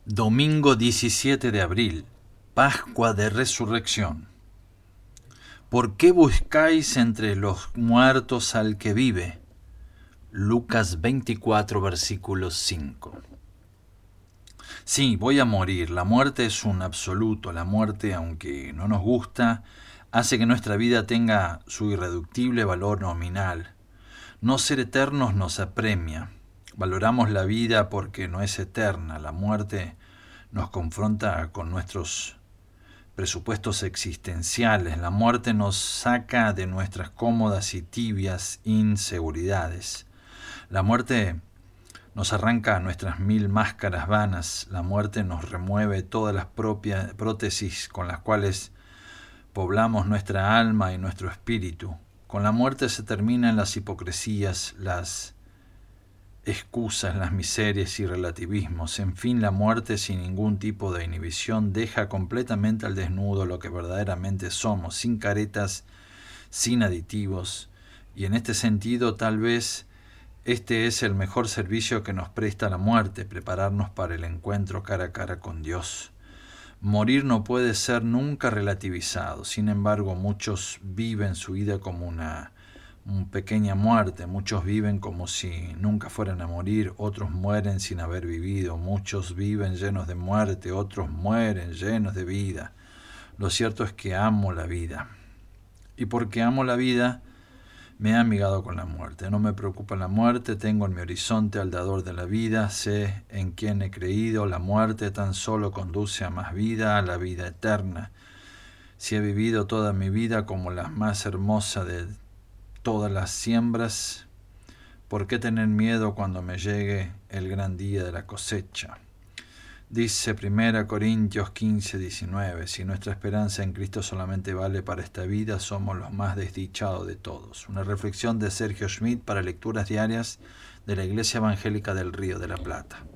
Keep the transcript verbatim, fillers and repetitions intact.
Domingo diecisiete de abril, Pascua de Resurrección. ¿Por qué buscáis entre los muertos al que vive? Lucas veinticuatro, versículo cinco. Sí, voy a morir. La muerte es un absoluto. La muerte, aunque no nos gusta, hace que nuestra vida tenga su irreductible valor nominal. No ser eternos nos apremia. Valoramos la vida porque no es eterna. La muerte nos confronta con nuestros presupuestos existenciales. La muerte nos saca de nuestras cómodas y tibias inseguridades. La muerte nos arranca nuestras mil máscaras vanas. La muerte nos remueve todas las propias prótesis con las cuales poblamos nuestra alma y nuestro espíritu. Con la muerte se terminan las hipocresías, las excusas, las miserias y relativismos. En fin, la muerte sin ningún tipo de inhibición deja completamente al desnudo lo que verdaderamente somos, sin caretas, sin aditivos. Y en este sentido, tal vez, este es el mejor servicio que nos presta la muerte, prepararnos para el encuentro cara a cara con Dios. Morir no puede ser nunca relativizado. Sin embargo, muchos viven su vida como una, una pequeña muerte. Muchos viven como si nunca fueran a morir. Otros mueren sin haber vivido. Muchos viven llenos de muerte. Otros mueren llenos de vida. Lo cierto es que amo la vida. Y porque amo la vida, me he amigado con la muerte. No me preocupa la muerte, tengo en mi horizonte al dador de la vida, sé en quién he creído. La muerte tan solo conduce a más vida, a la vida eterna. Si he vivido toda mi vida como la más hermosa de todas las siembras, ¿por qué tener miedo cuando me llegue el gran día de la cosecha? Dice primera Corintios quince, diecinueve, si nuestra esperanza en Cristo solamente vale para esta vida, somos los más desdichados de todos. Una reflexión de Sergio Schmidt para lecturas diarias de la Iglesia Evangélica del Río de la Plata.